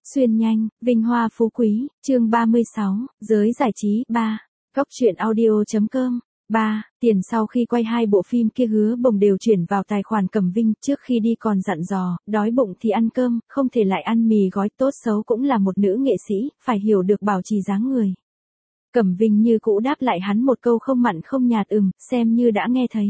Xuyên nhanh, vinh hoa phú quý, chương 36, giới giải trí 3, góc truyện audio.com. 3. Tiền sau khi quay 2 bộ phim kia Hứa Bồng đều chuyển vào tài khoản Cẩm Vinh, trước khi đi còn dặn dò, đói bụng thì ăn cơm, không thể lại ăn mì gói, tốt xấu cũng là một nữ nghệ sĩ, phải hiểu được bảo trì dáng người. Cẩm Vinh như cũ đáp lại hắn một câu không mặn không nhạt xem như đã nghe thấy.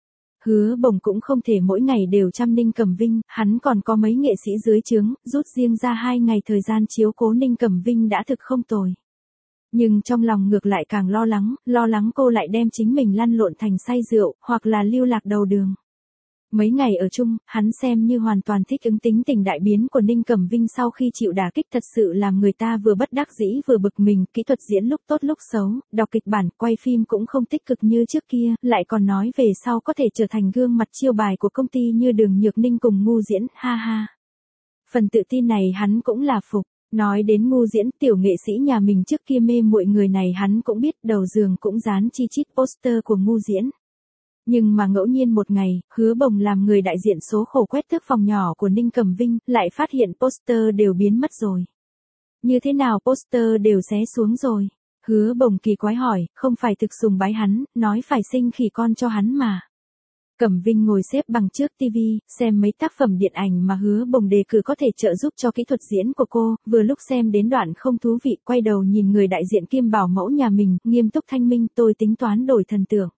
Hứa Bồng cũng không thể mỗi ngày đều chăm Ninh Cẩm Vinh, hắn còn có mấy nghệ sĩ dưới trướng, rút riêng ra 2 ngày thời gian chiếu cố Ninh Cẩm Vinh đã thực không tồi. Nhưng trong lòng ngược lại càng lo lắng cô lại đem chính mình lăn lộn thành say rượu, hoặc là lưu lạc đầu đường. Mấy ngày ở chung, hắn xem như hoàn toàn thích ứng tính tình đại biến của Ninh Cẩm Vinh sau khi chịu đả kích, thật sự làm người ta vừa bất đắc dĩ vừa bực mình, kỹ thuật diễn lúc tốt lúc xấu, đọc kịch bản, quay phim cũng không tích cực như trước kia, lại còn nói về sau có thể trở thành gương mặt chiêu bài của công ty như Đường Nhược Ninh cùng Ngu Diễn, ha ha. Phần tự tin này hắn cũng là phục. Nói đến Ngu Diễn, tiểu nghệ sĩ nhà mình trước kia mê muội người này hắn cũng biết, đầu giường cũng dán chi chít poster của Ngu Diễn. Nhưng mà ngẫu nhiên một ngày, Hứa Bồng làm người đại diện số khổ quét thước phòng nhỏ của Ninh Cẩm Vinh, lại phát hiện poster đều biến mất rồi. Như thế nào poster đều xé xuống rồi? Hứa Bồng kỳ quái hỏi, không phải thực sùng bái hắn, nói phải sinh khỉ con cho hắn mà. Cẩm Vinh ngồi xếp bằng trước TV, xem mấy tác phẩm điện ảnh mà Hứa Bồng đề cử có thể trợ giúp cho kỹ thuật diễn của cô, vừa lúc xem đến đoạn không thú vị, quay đầu nhìn người đại diện kiêm bảo mẫu nhà mình, nghiêm túc thanh minh, tôi tính toán đổi thần tượng.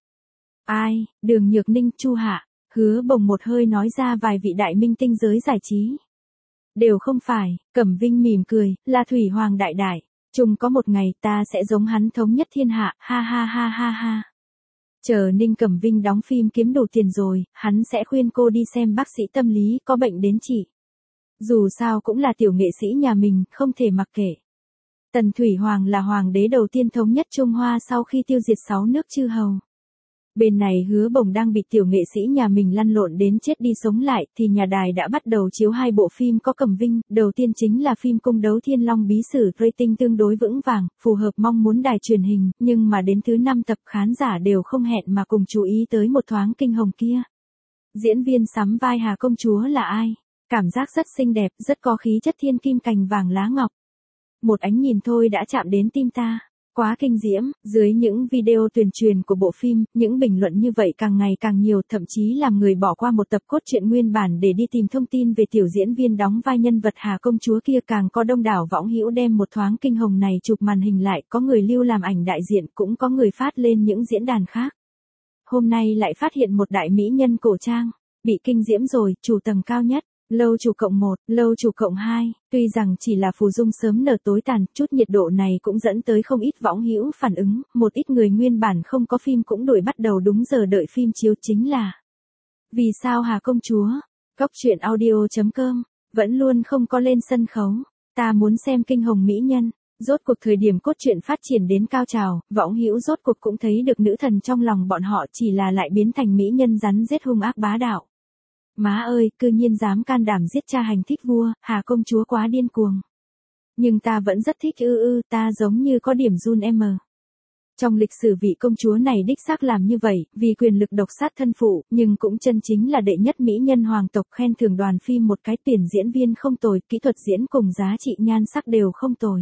Ai, Đường Nhược Ninh, Chu Hạ, Hứa Bồng một hơi nói ra vài vị đại minh tinh giới giải trí. Đều không phải, Cẩm Vinh mỉm cười, là Thủy Hoàng đại đại, chung có một ngày ta sẽ giống hắn thống nhất thiên hạ, ha ha ha ha ha. Chờ Ninh Cẩm Vinh đóng phim kiếm đủ tiền rồi, hắn sẽ khuyên cô đi xem bác sĩ tâm lý, có bệnh đến trị. Dù sao cũng là tiểu nghệ sĩ nhà mình, không thể mặc kệ. Tần Thủy Hoàng là hoàng đế đầu tiên thống nhất Trung Hoa sau khi tiêu diệt 6 nước chư hầu. Bên này Hứa Bồng đang bị tiểu nghệ sĩ nhà mình lăn lộn đến chết đi sống lại, thì nhà đài đã bắt đầu chiếu 2 bộ phim có Cẩm Vinh, đầu tiên chính là phim Cung đấu Thiên Long bí sử, rating tương đối vững vàng, phù hợp mong muốn đài truyền hình, nhưng mà đến thứ 5 tập khán giả đều không hẹn mà cùng chú ý tới một thoáng kinh hồng kia. Diễn viên sắm vai Hà công chúa là ai? Cảm giác rất xinh đẹp, rất có khí chất thiên kim cành vàng lá ngọc. Một ánh nhìn thôi đã chạm đến tim ta. Quá kinh diễm, dưới những video tuyên truyền của bộ phim, những bình luận như vậy càng ngày càng nhiều, thậm chí làm người bỏ qua một tập cốt truyện nguyên bản để đi tìm thông tin về tiểu diễn viên đóng vai nhân vật Hà công chúa kia, càng có đông đảo võng hữu đem một thoáng kinh hồng này chụp màn hình lại, có người lưu làm ảnh đại diện, cũng có người phát lên những diễn đàn khác. Hôm nay lại phát hiện một đại mỹ nhân cổ trang, bị kinh diễm rồi, chủ tầng cao nhất. Lâu chủ cộng 1, lâu chủ cộng 2, tuy rằng chỉ là phù dung sớm nở tối tàn, chút nhiệt độ này cũng dẫn tới không ít võng hữu phản ứng, một ít người nguyên bản không có phim cũng đổi bắt đầu đúng giờ đợi phim chiếu, chính là vì sao Hà công chúa, góc truyện audio.com, vẫn luôn không có lên sân khấu, ta muốn xem kinh hồng mỹ nhân. Rốt cuộc thời điểm cốt truyện phát triển đến cao trào, võng hữu rốt cuộc cũng thấy được nữ thần trong lòng bọn họ, chỉ là lại biến thành mỹ nhân rắn rết hung ác bá đạo. Má ơi, cư nhiên dám can đảm giết cha hành thích vua, Hà công chúa quá điên cuồng. Nhưng ta vẫn rất thích ta giống như có điểm run em. Trong lịch sử vị công chúa này đích xác làm như vậy, vì quyền lực độc sát thân phụ, nhưng cũng chân chính là đệ nhất mỹ nhân hoàng tộc, khen thưởng đoàn phim một cái, tuyển diễn viên không tồi, kỹ thuật diễn cùng giá trị nhan sắc đều không tồi.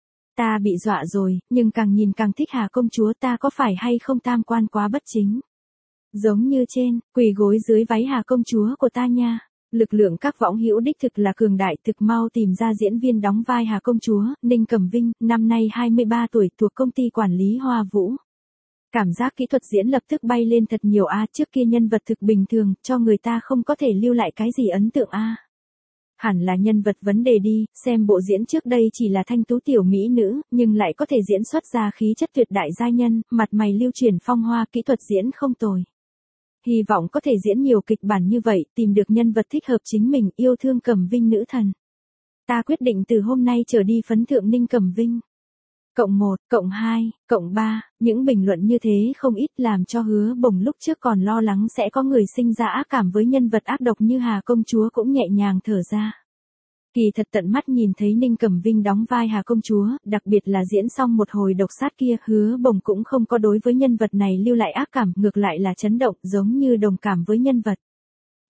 Ta bị dọa rồi, nhưng càng nhìn càng thích Hà công chúa, ta có phải hay không tam quan quá bất chính? Giống như trên, quỳ gối dưới váy Hà công chúa của ta nha. Lực lượng các võng hữu đích thực là cường đại, thực mau tìm ra diễn viên đóng vai Hà công chúa, Ninh Cẩm Vinh, năm nay 23 tuổi, thuộc công ty quản lý Hoa Vũ. Cảm giác kỹ thuật diễn lập tức bay lên thật nhiều trước kia nhân vật thực bình thường, cho người ta không có thể lưu lại cái gì ấn tượng Hẳn là nhân vật vấn đề đi, xem bộ diễn trước đây chỉ là thanh tú tiểu mỹ nữ, nhưng lại có thể diễn xuất ra khí chất tuyệt đại giai nhân, mặt mày lưu chuyển phong hoa, kỹ thuật diễn không tồi. Hy vọng có thể diễn nhiều kịch bản như vậy, tìm được nhân vật thích hợp chính mình, yêu thương Cẩm Vinh nữ thần. Ta quyết định từ hôm nay trở đi phấn thượng Ninh Cẩm Vinh. Cộng 1, cộng 2, cộng 3, những bình luận như thế không ít, làm cho Hứa Bồng lúc trước còn lo lắng sẽ có người sinh ra ác cảm với nhân vật ác độc như Hà công chúa cũng nhẹ nhàng thở ra. Kỳ thật tận mắt nhìn thấy Ninh Cẩm Vinh đóng vai Hà công chúa, đặc biệt là diễn xong một hồi độc sát kia, Hứa Bồng cũng không có đối với nhân vật này lưu lại ác cảm, ngược lại là chấn động, giống như đồng cảm với nhân vật.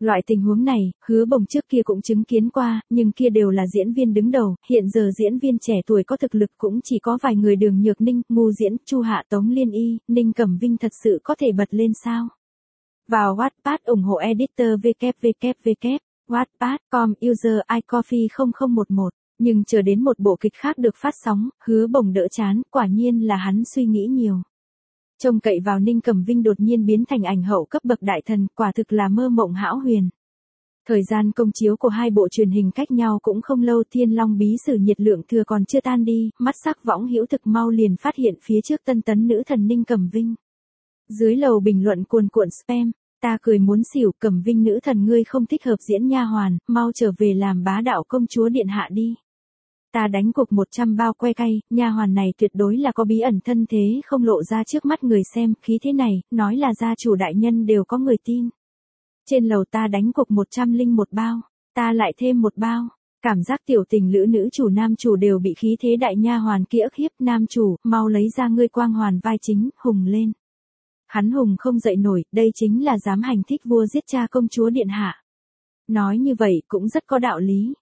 Loại tình huống này, Hứa Bồng trước kia cũng chứng kiến qua, nhưng kia đều là diễn viên đứng đầu, hiện giờ diễn viên trẻ tuổi có thực lực cũng chỉ có vài người Đường Nhược Ninh, Ngu Diễn, Chu Hạ Tống Liên Y, Ninh Cẩm Vinh thật sự có thể bật lên sao? Vào Wattpad ủng hộ editor www. Wattpad.com user iCoffee 0011. Nhưng chờ đến một bộ kịch khác được phát sóng, Hứa Bồng đỡ chán, quả nhiên là hắn suy nghĩ nhiều. Trông cậy vào Ninh Cẩm Vinh đột nhiên biến thành ảnh hậu cấp bậc đại thần, quả thực là mơ mộng hão huyền. Thời gian công chiếu của hai bộ truyền hình cách nhau cũng không lâu, Thiên Long Bí Sử nhiệt lượng thừa còn chưa tan đi, mắt sắc võng hữu thực mau liền phát hiện phía trước tân tấn nữ thần Ninh Cẩm Vinh. Dưới lầu bình luận cuồn cuộn spam, ta cười muốn xỉu, Cẩm Vinh nữ thần ngươi không thích hợp diễn nha hoàn, mau trở về làm bá đạo công chúa điện hạ đi. Ta đánh cuộc 100 bao que cay, nha hoàn này tuyệt đối là có bí ẩn thân thế không lộ ra trước mắt người xem, khí thế này, nói là gia chủ đại nhân đều có người tin. Trên lầu ta đánh cuộc 101 bao, ta lại thêm một bao, cảm giác tiểu tình lữ nữ chủ nam chủ đều bị khí thế đại nha hoàn kia ức hiếp, nam chủ, mau lấy ra ngươi quang hoàn vai chính, hùng lên. Hắn hùng không dậy nổi, đây chính là dám hành thích vua giết cha công chúa điện hạ. Nói như vậy cũng rất có đạo lý.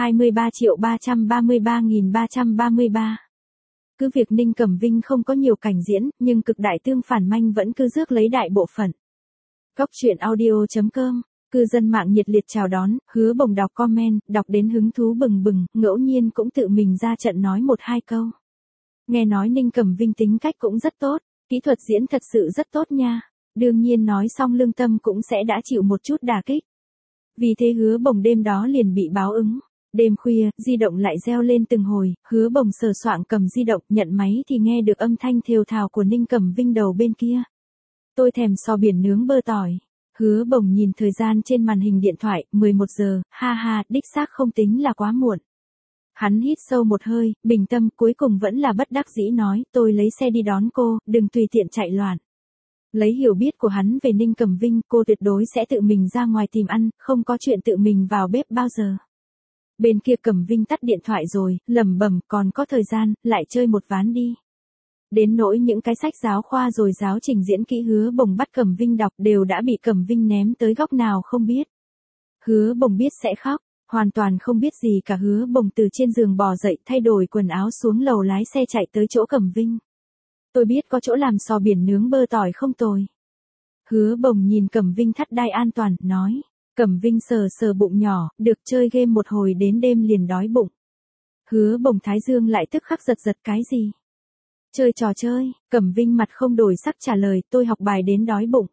23.333.333. Cứ việc Ninh Cẩm Vinh không có nhiều cảnh diễn, nhưng cực đại tương phản manh vẫn cứ rước lấy đại bộ phận. Góc truyện audio.com, cư dân mạng nhiệt liệt chào đón, Hứa Bồng đọc comment, đọc đến hứng thú bừng bừng, ngẫu nhiên cũng tự mình ra trận nói một hai câu. Nghe nói Ninh Cẩm Vinh tính cách cũng rất tốt, kỹ thuật diễn thật sự rất tốt nha. Đương nhiên nói xong lương tâm cũng sẽ đã chịu một chút đả kích. Vì thế Hứa Bồng đêm đó liền bị báo ứng. Đêm khuya, di động lại reo lên từng hồi, Hứa Bồng sờ soạng cầm di động, nhận máy thì nghe được âm thanh thều thào của Ninh Cẩm Vinh đầu bên kia. Tôi thèm sò biển nướng bơ tỏi. Hứa Bồng nhìn thời gian trên màn hình điện thoại, 11 giờ, ha ha, đích xác không tính là quá muộn. Hắn hít sâu một hơi, bình tâm, cuối cùng vẫn là bất đắc dĩ nói, tôi lấy xe đi đón cô, đừng tùy tiện chạy loạn. Lấy hiểu biết của hắn về Ninh Cẩm Vinh, cô tuyệt đối sẽ tự mình ra ngoài tìm ăn, không có chuyện tự mình vào bếp bao giờ. Bên kia Cẩm Vinh tắt điện thoại rồi, lẩm bẩm, còn có thời gian, lại chơi một ván đi. Đến nỗi những cái sách giáo khoa rồi giáo trình diễn kỹ Hứa Bồng bắt Cẩm Vinh đọc đều đã bị Cẩm Vinh ném tới góc nào không biết. Hứa Bồng biết sẽ khóc, hoàn toàn không biết gì cả. Hứa Bồng từ trên giường bò dậy, thay đổi quần áo xuống lầu lái xe chạy tới chỗ Cẩm Vinh. Tôi biết có chỗ làm sò biển nướng bơ tỏi không tồi. Hứa Bồng nhìn Cẩm Vinh thắt đai an toàn, nói. Cẩm Vinh sờ sờ bụng nhỏ, được chơi game một hồi đến đêm liền đói bụng. Hứa Bồng thái dương lại tức khắc giật giật cái gì? Chơi trò chơi, Cẩm Vinh mặt không đổi sắc trả lời, tôi học bài đến đói bụng.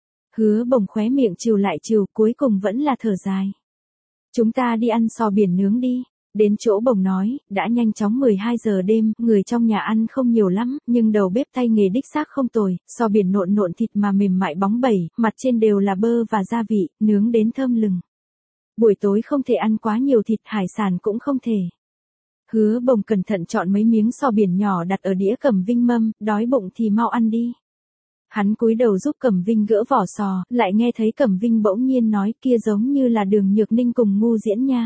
Hứa Bồng khóe miệng trừ lại trừ, cuối cùng vẫn là thở dài. Chúng ta đi ăn sò biển nướng đi. Đến chỗ Bồng nói, đã nhanh chóng 12 giờ đêm, người trong nhà ăn không nhiều lắm, nhưng đầu bếp tay nghề đích xác không tồi, sò biển nộn nộn thịt mà mềm mại bóng bẩy, mặt trên đều là bơ và gia vị, nướng đến thơm lừng. Buổi tối không thể ăn quá nhiều thịt, hải sản cũng không thể. Hứa Bồng cẩn thận chọn mấy miếng sò biển nhỏ đặt ở đĩa Cẩm Vinh mâm, đói bụng thì mau ăn đi. Hắn cúi đầu giúp Cẩm Vinh gỡ vỏ sò, lại nghe thấy Cẩm Vinh bỗng nhiên nói, kia giống như là Đường Nhược Ninh cùng Ngu Diễn nha.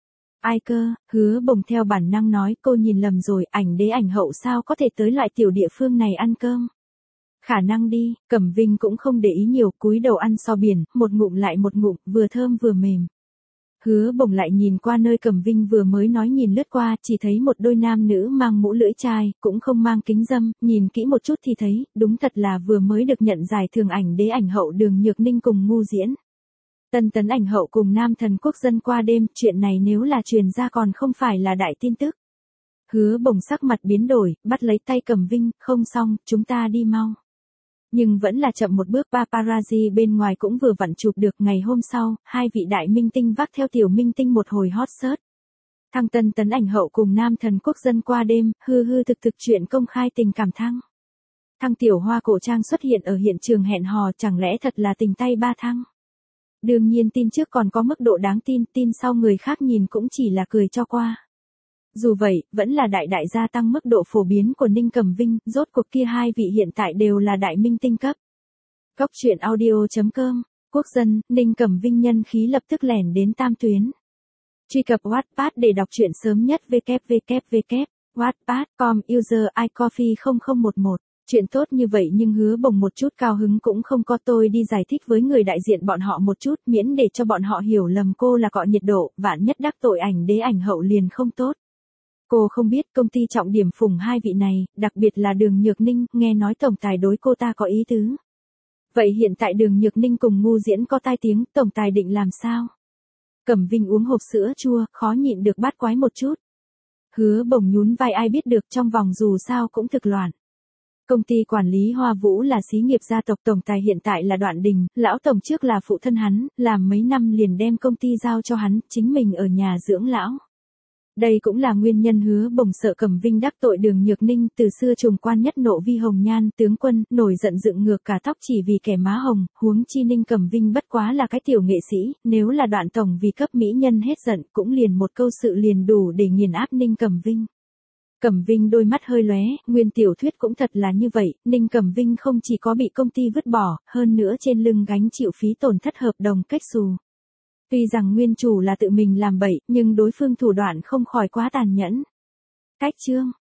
Ai cơ? Hứa Bồng theo bản năng nói, cô nhìn lầm rồi, ảnh đế ảnh hậu sao có thể tới loại tiểu địa phương này ăn cơm. Khả năng đi, Cẩm Vinh cũng không để ý nhiều, cúi đầu ăn sò biển, một ngụm lại một ngụm, vừa thơm vừa mềm. Hứa Bồng lại nhìn qua nơi Cẩm Vinh vừa mới nói, nhìn lướt qua, chỉ thấy một đôi nam nữ mang mũ lưỡi chai, cũng không mang kính râm, nhìn kỹ một chút thì thấy, đúng thật là vừa mới được nhận giải thưởng ảnh đế ảnh hậu Đường Nhược Ninh cùng Ngu Diễn. Tân tấn ảnh hậu cùng nam thần quốc dân qua đêm, chuyện này nếu là truyền ra còn không phải là đại tin tức. Hứa Bồng sắc mặt biến đổi, bắt lấy tay Cẩm Vinh, không xong, chúng ta đi mau. Nhưng vẫn là chậm một bước, paparazzi bên ngoài cũng vừa vặn chụp được. Ngày hôm sau, hai vị đại minh tinh vác theo tiểu minh tinh một hồi hot search. Thăng tân tấn ảnh hậu cùng nam thần quốc dân qua đêm, hư hư thực thực chuyện công khai tình cảm thăng. Thăng tiểu hoa cổ trang xuất hiện ở hiện trường hẹn hò, chẳng lẽ thật là tình tay ba thăng. Đương nhiên tin trước còn có mức độ đáng tin, tin sau người khác nhìn cũng chỉ là cười cho qua. Dù vậy, vẫn là đại gia tăng mức độ phổ biến của Ninh Cẩm Vinh, rốt cuộc kia hai vị hiện tại đều là đại minh tinh cấp. Góc truyện audio.com, quốc dân, Ninh Cẩm Vinh nhân khí lập tức lẻn đến tam tuyến. Truy cập Wattpad để đọc truyện sớm nhất www.wattpad.com user iCoffee 0011. Chuyện tốt như vậy nhưng Hứa Bồng một chút cao hứng cũng không có, tôi đi giải thích với người đại diện bọn họ một chút, miễn để cho bọn họ hiểu lầm cô là cọ nhiệt độ, vạn nhất đắc tội ảnh đế ảnh hậu liền không tốt. Cô không biết công ty trọng điểm phủng hai vị này, đặc biệt là Đường Nhược Ninh, nghe nói tổng tài đối cô ta có ý tứ. Vậy hiện tại Đường Nhược Ninh cùng Ngu Diễn có tai tiếng, tổng tài định làm sao? Cẩm Vinh uống hộp sữa chua, khó nhịn được bát quái một chút. Hứa Bồng nhún vai, ai biết được, trong vòng dù sao cũng thực loạn. Công ty quản lý Hoa Vũ là xí nghiệp gia tộc, tổng tài hiện tại là Đoạn Đình, lão tổng trước là phụ thân hắn, làm mấy năm liền đem công ty giao cho hắn, chính mình ở nhà dưỡng lão. Đây cũng là nguyên nhân Hứa Bồng sợ Cẩm Vinh đắc tội Đường Nhược Ninh, từ xưa trùng quan nhất nộ vi hồng nhan, tướng quân, nổi giận dựng ngược cả tóc chỉ vì kẻ má hồng, huống chi Ninh Cẩm Vinh bất quá là cái tiểu nghệ sĩ, nếu là Đoạn tổng vì cấp mỹ nhân hết giận, cũng liền một câu sự liền đủ để nghiền áp Ninh Cẩm Vinh. Cẩm Vinh đôi mắt hơi lóe, nguyên tiểu thuyết cũng thật là như vậy, Ninh Cẩm Vinh không chỉ có bị công ty vứt bỏ, hơn nữa trên lưng gánh chịu phí tổn thất hợp đồng kết xù. Tuy rằng nguyên chủ là tự mình làm bậy, nhưng đối phương thủ đoạn không khỏi quá tàn nhẫn. Cách chương